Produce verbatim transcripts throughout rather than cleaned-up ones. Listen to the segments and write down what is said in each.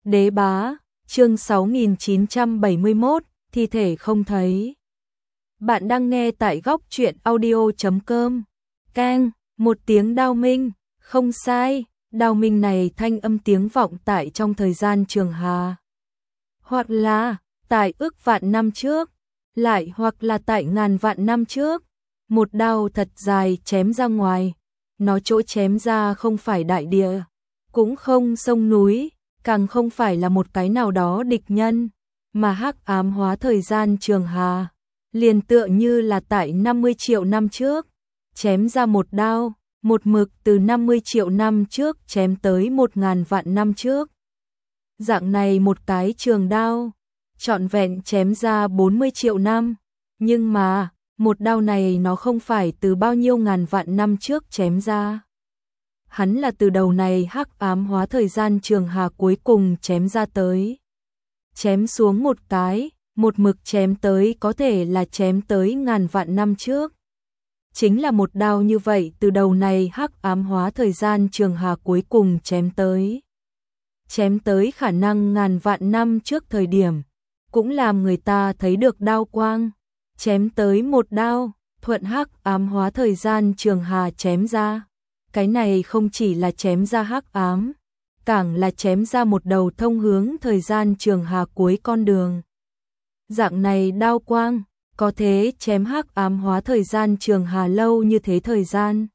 Đế bá, chương sáu nghìn chín trăm bảy mươi mốt, thi thể không thấy. Bạn đang nghe tại góc truyện audio chấm com. Keng, một tiếng đao minh, không sai, đao minh này thanh âm tiếng vọng tại trong thời gian Trường Hà. Hoặc là, tại ước vạn năm trước, lại hoặc là tại ngàn vạn năm trước. Một đao thật dài chém ra ngoài, nó chỗ chém ra không phải đại địa, cũng không sông núi, càng không phải là một cái nào đó địch nhân, mà hắc ám hóa thời gian Trường Hà, liền tựa như là tại năm mươi triệu năm trước, chém ra một đao, một mực từ năm mươi triệu năm trước chém tới một ngàn vạn năm trước. Dạng này một cái trường đao, trọn vẹn chém ra bốn mươi triệu năm, nhưng mà, một đao này nó không phải từ bao nhiêu ngàn vạn năm trước chém ra. Hắn là từ đầu này hắc ám hóa thời gian Trường Hà cuối cùng chém ra tới. Chém xuống một cái, một mực chém tới có thể là chém tới ngàn vạn năm trước. Chính là một đao như vậy từ đầu này hắc ám hóa thời gian Trường Hà cuối cùng chém tới. Chém tới khả năng ngàn vạn năm trước thời điểm, cũng làm người ta thấy được đao quang. Chém tới một đao, thuận hắc ám hóa thời gian Trường Hà chém ra. Cái này không chỉ là chém ra hắc ám, càng là chém ra một đầu thông hướng thời gian Trường Hà cuối con đường. Dạng này đao quang, có thế chém hắc ám hóa thời gian Trường Hà lâu như thế thời gian.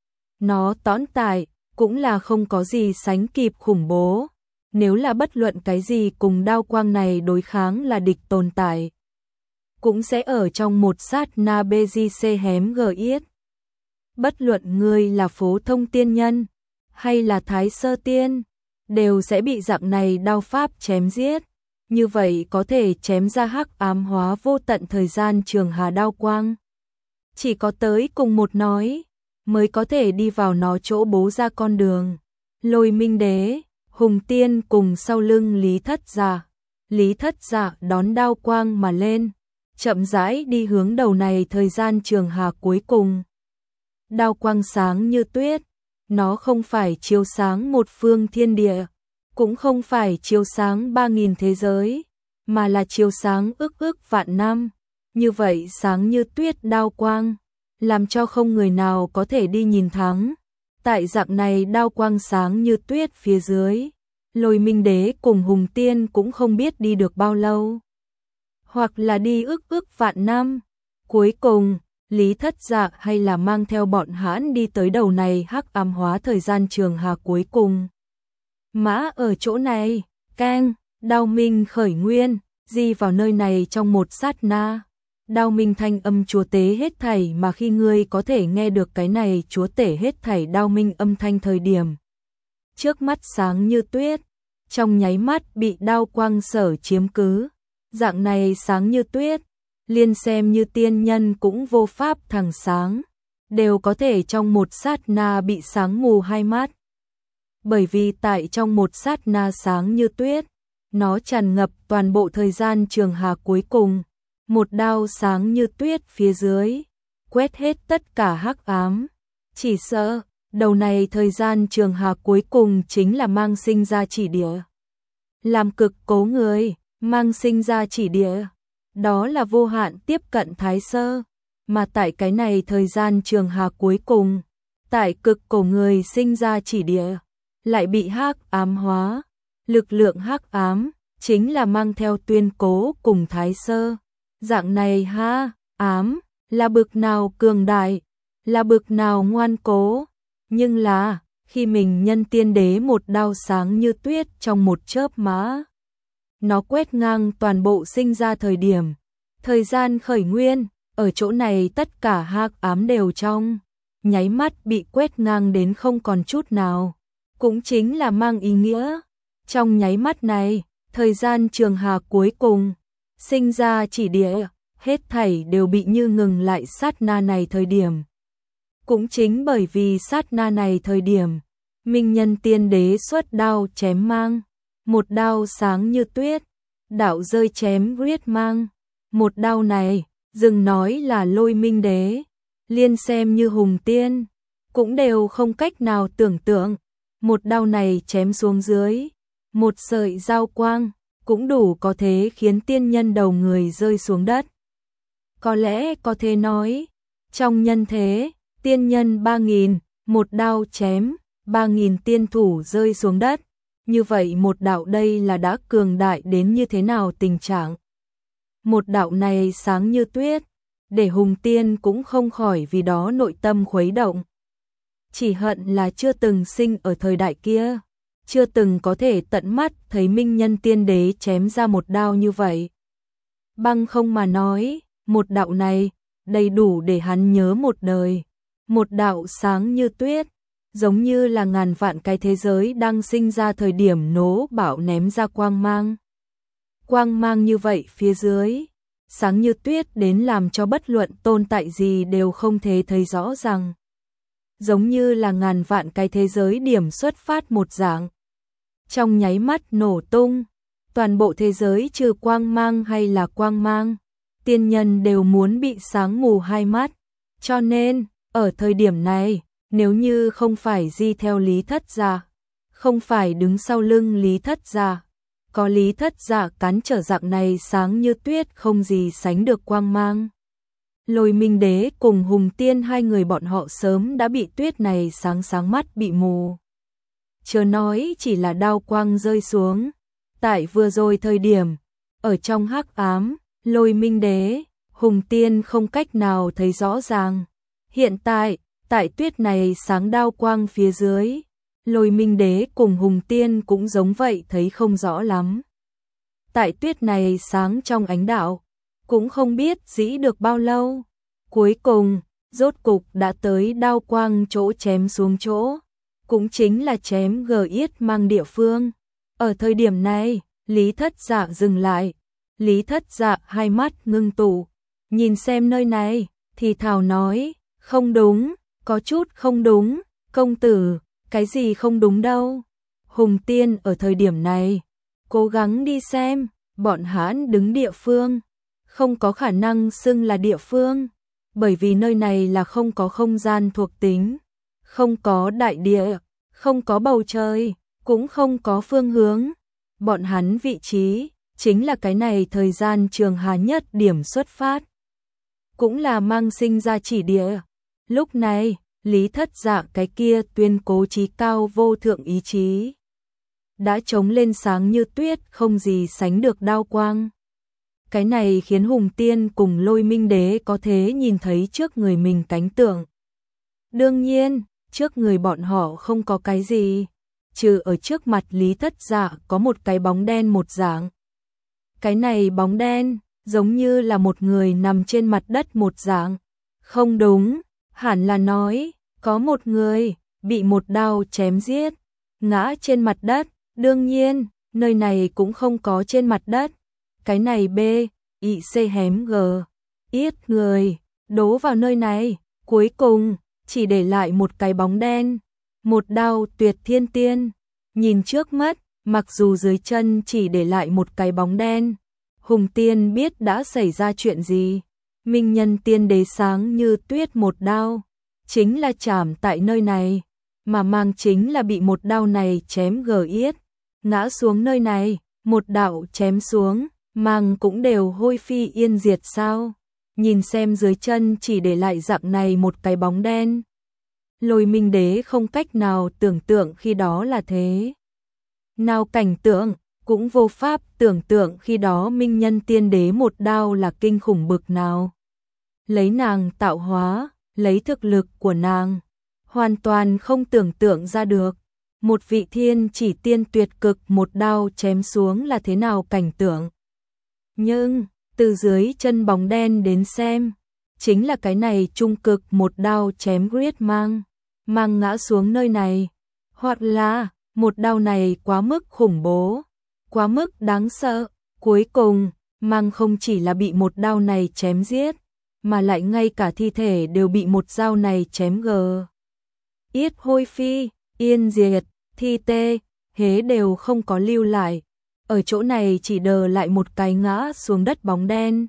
Nó tóm tại, cũng là không có gì sánh kịp khủng bố. Nếu là bất luận cái gì cùng đao quang này đối kháng là địch tồn tại, cũng sẽ ở trong một sát na bê giê xê hém gờ yết. Bất luận ngươi là phổ thông tiên nhân, hay là thái sơ tiên, đều sẽ bị dạng này đao pháp chém giết. Như vậy có thể chém ra hắc ám hóa vô tận thời gian Trường Hà đao quang. Chỉ có tới cùng một nói, mới có thể đi vào nó chỗ bố ra con đường. Lôi Minh Đế, Hùng Tiên cùng sau lưng Lý Thất Dạ. Lý Thất Dạ đón đao quang mà lên, chậm rãi đi hướng đầu này thời gian Trường Hà cuối cùng. Đao quang sáng như tuyết, nó không phải chiếu sáng một phương thiên địa, cũng không phải chiếu sáng ba nghìn thế giới, mà là chiếu sáng ức ức vạn năm. Như vậy sáng như tuyết đao quang, làm cho không người nào có thể đi nhìn thắng. Tại dạng này đao quang sáng như tuyết phía dưới, Lôi Minh Đế cùng Hùng Tiên cũng không biết đi được bao lâu. Hoặc là đi ức ức vạn năm. Cuối cùng, Lý Thất Dạ hay là mang theo bọn hãn đi tới đầu này hắc ám hóa thời gian Trường Hà cuối cùng. Mã ở chỗ này, keng, đao minh khởi nguyên, di vào nơi này trong một sát na. Đao minh thanh âm chúa tế hết thảy mà khi ngươi có thể nghe được cái này chúa tể hết thảy đao minh âm thanh thời điểm. Trước mắt sáng như tuyết, trong nháy mắt bị đao quang sở chiếm cứ. Dạng này sáng như tuyết, liên xem như tiên nhân cũng vô pháp thẳng sáng, đều có thể trong một sát na bị sáng mù hai mắt. Bởi vì tại trong một sát na sáng như tuyết, nó tràn ngập toàn bộ thời gian Trường Hà cuối cùng. Một đao sáng như tuyết phía dưới, quét hết tất cả hắc ám. Chỉ sợ, đầu này thời gian Trường Hà cuối cùng chính là mang sinh ra chỉ địa. Làm cực cố người, mang sinh ra chỉ địa. Đó là vô hạn tiếp cận thái sơ. Mà tại cái này thời gian Trường Hà cuối cùng, tại cực cổ người sinh ra chỉ địa, lại bị hắc ám hóa. Lực lượng hắc ám, chính là mang theo tuyên cố cùng thái sơ. Dạng này ha, ám, là bực nào cường đại, là bực nào ngoan cố. Nhưng là, khi mình nhân tiên đế một đao sáng như tuyết trong một chớp má, nó quét ngang toàn bộ sinh ra thời điểm. Thời gian khởi nguyên, ở chỗ này tất cả hắc ám đều trong nháy mắt bị quét ngang đến không còn chút nào. Cũng chính là mang ý nghĩa, trong nháy mắt này, thời gian Trường Hà cuối cùng, sinh ra chỉ địa, hết thảy đều bị như ngừng lại sát na này thời điểm. Cũng chính bởi vì sát na này thời điểm, minh nhân tiên đế xuất đao chém mang, một đao sáng như tuyết, đạo rơi chém huyết mang. Một đao này, dừng nói là Lôi Minh Đế, liên xem như Hùng Tiên, cũng đều không cách nào tưởng tượng. Một đao này chém xuống dưới, một sợi dao quang, cũng đủ có thể khiến tiên nhân đầu người rơi xuống đất. Có lẽ có thể nói, trong nhân thế, tiên nhân ba nghìn, một đao chém, ba nghìn tiên thủ rơi xuống đất. Như vậy một đạo đây là đã cường đại đến như thế nào tình trạng. Một đạo này sáng như tuyết, để Hùng Tiên cũng không khỏi vì đó nội tâm khuấy động. Chỉ hận là chưa từng sinh ở thời đại kia, chưa từng có thể tận mắt thấy minh nhân tiên đế chém ra một đao như vậy. Băng không mà nói, một đạo này, đầy đủ để hắn nhớ một đời. Một đạo sáng như tuyết, giống như là ngàn vạn cái thế giới đang sinh ra thời điểm nổ bão ném ra quang mang. Quang mang như vậy phía dưới, sáng như tuyết đến làm cho bất luận tồn tại gì đều không thể thấy rõ ràng. Giống như là ngàn vạn cái thế giới điểm xuất phát một dạng. Trong nháy mắt nổ tung, toàn bộ thế giới trừ quang mang hay là quang mang, tiên nhân đều muốn bị sáng mù hai mắt. Cho nên, ở thời điểm này, nếu như không phải di theo Lý Thất Dạ, không phải đứng sau lưng Lý Thất Dạ, có Lý Thất Dạ cắn trở dạng này sáng như tuyết không gì sánh được quang mang. Lôi Minh Đế cùng Hùng Tiên hai người bọn họ sớm đã bị tuyết này sáng sáng mắt bị mù. Chớ nói chỉ là đao quang rơi xuống. Tại vừa rồi thời điểm, ở trong hắc ám, Lôi Minh Đế, Hùng Tiên không cách nào thấy rõ ràng. Hiện tại, tại tuyết này sáng đao quang phía dưới, Lôi Minh Đế cùng Hùng Tiên cũng giống vậy thấy không rõ lắm. Tại tuyết này sáng trong ánh đạo, cũng không biết dĩ được bao lâu. Cuối cùng, rốt cục đã tới đao quang chỗ chém xuống chỗ, cũng chính là chém gờ yết mang địa phương. Ở thời điểm này, Lý Thất Dạ dừng lại. Lý Thất Dạ hai mắt ngưng tụ, nhìn xem nơi này, thì thào nói, không đúng, có chút không đúng, công tử, cái gì không đúng đâu. Hùng Tiên ở thời điểm này, cố gắng đi xem, bọn hắn đứng địa phương, không có khả năng xưng là địa phương, bởi vì nơi này là không có không gian thuộc tính, không có đại địa, không có bầu trời, cũng không có phương hướng. Bọn hắn vị trí, chính là cái này thời gian trường hà nhất điểm xuất phát, cũng là mang sinh ra chỉ địa. Lúc này, Lý Thất Dạ cái kia tuyên cố chí cao vô thượng ý chí, đã chống lên sáng như tuyết không gì sánh được đao quang. Cái này khiến Hùng Tiên cùng Lôi Minh Đế có thể nhìn thấy trước người mình cảnh tượng. Đương nhiên, trước người bọn họ không có cái gì, trừ ở trước mặt Lý Thất Dạ có một cái bóng đen một dạng. Cái này bóng đen, giống như là một người nằm trên mặt đất một dạng. Không đúng, hẳn là nói, có một người, bị một đao chém giết, ngã trên mặt đất. Đương nhiên, nơi này cũng không có trên mặt đất. Cái này B, I C hém G, ít người, đố vào nơi này, cuối cùng, chỉ để lại một cái bóng đen. Một đao tuyệt thiên tiên, nhìn trước mắt, mặc dù dưới chân chỉ để lại một cái bóng đen, Hùng Tiên biết đã xảy ra chuyện gì. Minh nhân tiên đế sáng như tuyết một đao, chính là chạm tại nơi này, mà mang chính là bị một đao này chém gờ yết, ngã xuống nơi này, một đạo chém xuống, mang cũng đều hôi phi yên diệt sao. Nhìn xem dưới chân chỉ để lại dạng này một cái bóng đen. Lôi Minh Đế không cách nào tưởng tượng khi đó là thế nào cảnh tượng, cũng vô pháp tưởng tượng khi đó minh nhân tiên đế một đao là kinh khủng bực nào. Lấy nàng tạo hóa, lấy thực lực của nàng, hoàn toàn không tưởng tượng ra được. Một vị thiên chỉ tiên tuyệt cực một đao chém xuống là thế nào cảnh tượng. Nhưng, từ dưới chân bóng đen đến xem, chính là cái này trung cực một đao chém huyết mang, mang ngã xuống nơi này. Hoặc là, một đao này quá mức khủng bố, quá mức đáng sợ. Cuối cùng, mang không chỉ là bị một đao này chém giết, mà lại ngay cả thi thể đều bị một dao này chém gờ yết hôi phi, yên diệt, thi tê, hế đều không có lưu lại. Ở chỗ này chỉ đờ lại một cái ngã xuống đất bóng đen.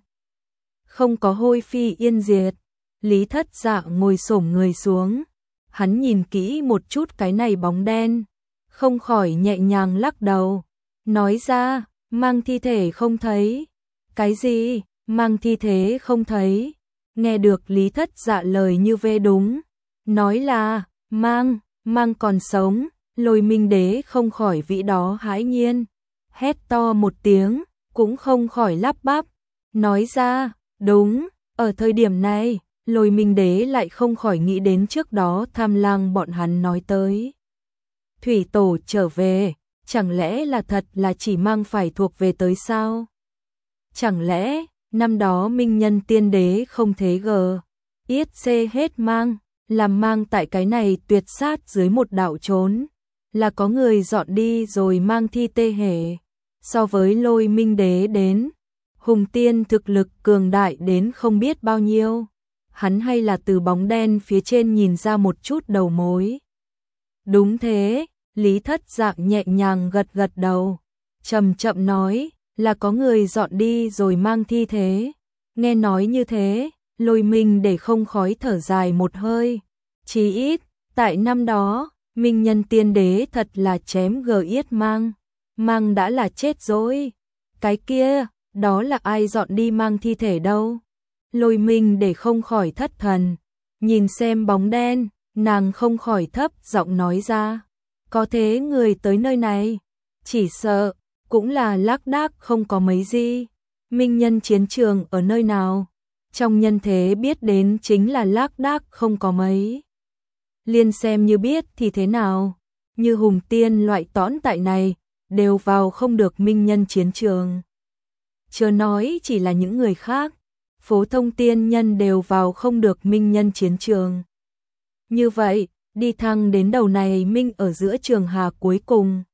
Không có hôi phi yên diệt. Lý Thất Dạ ngồi xổm người xuống. Hắn nhìn kỹ một chút cái này bóng đen, không khỏi nhẹ nhàng lắc đầu. nói ra, mang thi thể không thấy. Cái gì, mang thi thể không thấy? Nghe được Lý Thất Dạ lời như vê đúng, nói là, mang, mang còn sống, Lôi Minh Đế không khỏi vĩ đó hãi nhiên, hét to một tiếng, cũng không khỏi lắp bắp, nói ra, đúng, ở thời điểm này, Lôi Minh Đế lại không khỏi nghĩ đến trước đó Tham Lang bọn hắn nói tới. Thủy tổ trở về, chẳng lẽ là thật là chỉ mang phải thuộc về tới sao? Chẳng lẽ, năm đó Minh Nhân Tiên Đế không thế gờ, yết xê hết mang, làm mang tại cái này tuyệt sát dưới một đạo trốn, là có người dọn đi rồi mang thi tê hề. So với Lôi Minh Đế đến, Hùng Tiên thực lực cường đại đến không biết bao nhiêu, hắn hay là từ bóng đen phía trên nhìn ra một chút đầu mối. Đúng thế, Lý Thất Dạ nhẹ nhàng gật gật đầu, chậm chậm nói, là có người dọn đi rồi mang thi thế. Nghe nói như thế, Lôi Minh để không khói thở dài một hơi. Chí ít, tại năm đó, Minh Nhân Tiên Đế thật là chém gờ yết mang. Mang đã là chết rồi. Cái kia, đó là ai dọn đi mang thi thể đâu? Lôi Minh để không khỏi thất thần. Nhìn xem bóng đen, nàng không khỏi thấp giọng nói ra. Có thế người tới nơi này, chỉ sợ cũng là lác đác không có mấy gì. Minh Nhân chiến trường ở nơi nào? Trong nhân thế biết đến chính là lác đác không có mấy. Liên xem như biết thì thế nào? Như Hùng Tiên loại tõn tại này, đều vào không được Minh Nhân chiến trường. Chớ nói chỉ là những người khác, phổ thông tiên nhân đều vào không được Minh Nhân chiến trường. Như vậy, đi thăng đến đầu này Minh ở giữa trường hà cuối cùng.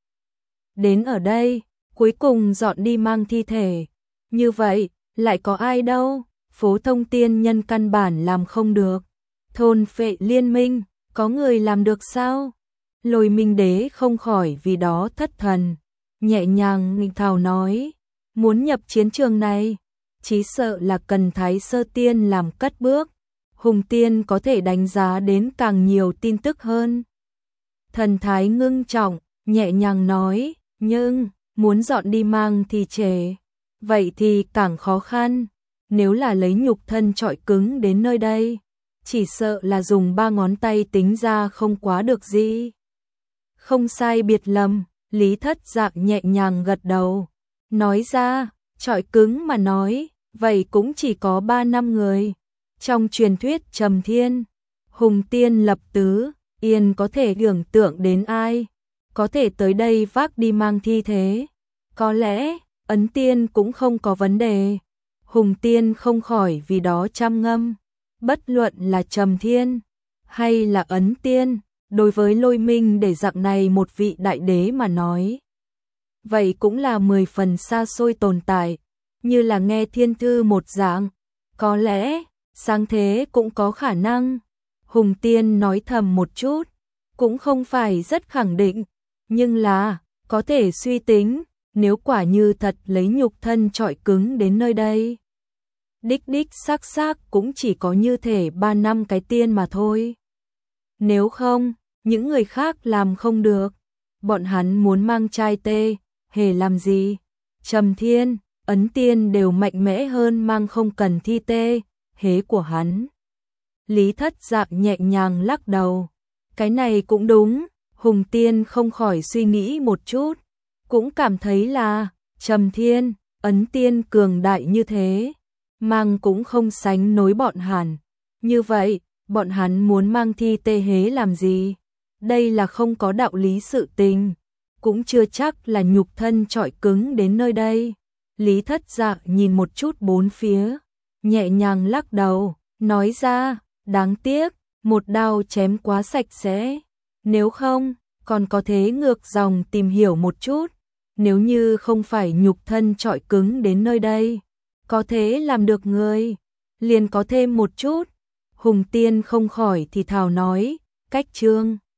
Đến ở đây, cuối cùng dọn đi mang thi thể. Như vậy, lại có ai đâu, phổ thông tiên nhân căn bản làm không được. Thôn phệ liên minh, có người làm được sao? Lôi Minh Đế không khỏi vì đó thất thần, nhẹ nhàng nghịch thảo nói, muốn nhập chiến trường này, chí sợ là cần Thái Sơ Tiên làm cất bước. Hùng Tiên có thể đánh giá đến càng nhiều tin tức hơn. Thần thái ngưng trọng, nhẹ nhàng nói, nhưng, muốn dọn đi mang thì trễ, vậy thì càng khó khăn. Nếu là lấy nhục thân trọi cứng đến nơi đây, chỉ sợ là dùng ba ngón tay tính ra không quá được gì. Không sai biệt lầm, Lý Thất Dạ nhẹ nhàng gật đầu, nói ra, trọi cứng mà nói, vậy cũng chỉ có ba năm người. Trong truyền thuyết Trầm Thiên, Hùng Tiên lập tứ, Yên có thể tưởng tượng đến ai, có thể tới đây vác đi mang thi thế. Có lẽ, Ấn Tiên cũng không có vấn đề. Hùng Tiên không khỏi vì đó trăm ngâm, bất luận là Trầm Thiên hay là Ấn Tiên, đối với Lôi Minh để dạng này một vị đại đế mà nói, vậy cũng là mười phần xa xôi tồn tại, như là nghe thiên thư một dạng. Có lẽ, sáng thế cũng có khả năng. Hùng Tiên nói thầm một chút, cũng không phải rất khẳng định, nhưng là, có thể suy tính, nếu quả như thật lấy nhục thân trọi cứng đến nơi đây. Đích đích xác xác cũng chỉ có như thể ba năm cái tiên mà thôi. Nếu không, những người khác làm không được, bọn hắn muốn mang trai tê, hề làm gì? Trầm Thiên, Ấn Tiên đều mạnh mẽ hơn mang không cần thi tê, hế của hắn. Lý Thất Dạ nhẹ nhàng lắc đầu. Cái này cũng đúng, Hùng Tiên không khỏi suy nghĩ một chút, cũng cảm thấy là Trầm Thiên, Ấn Tiên cường đại như thế, mang cũng không sánh nối bọn hắn. Như vậy, bọn hắn muốn mang thi tê hế làm gì? Đây là không có đạo lý sự tình, cũng chưa chắc là nhục thân trọi cứng đến nơi đây. Lý Thất Dạ nhìn một chút bốn phía, nhẹ nhàng lắc đầu, nói ra, đáng tiếc, một đao chém quá sạch sẽ. Nếu không, còn có thế ngược dòng tìm hiểu một chút, nếu như không phải nhục thân trọi cứng đến nơi đây, có thế làm được người, liền có thêm một chút. Hùng Tiên không khỏi thì thào nói, cách chương.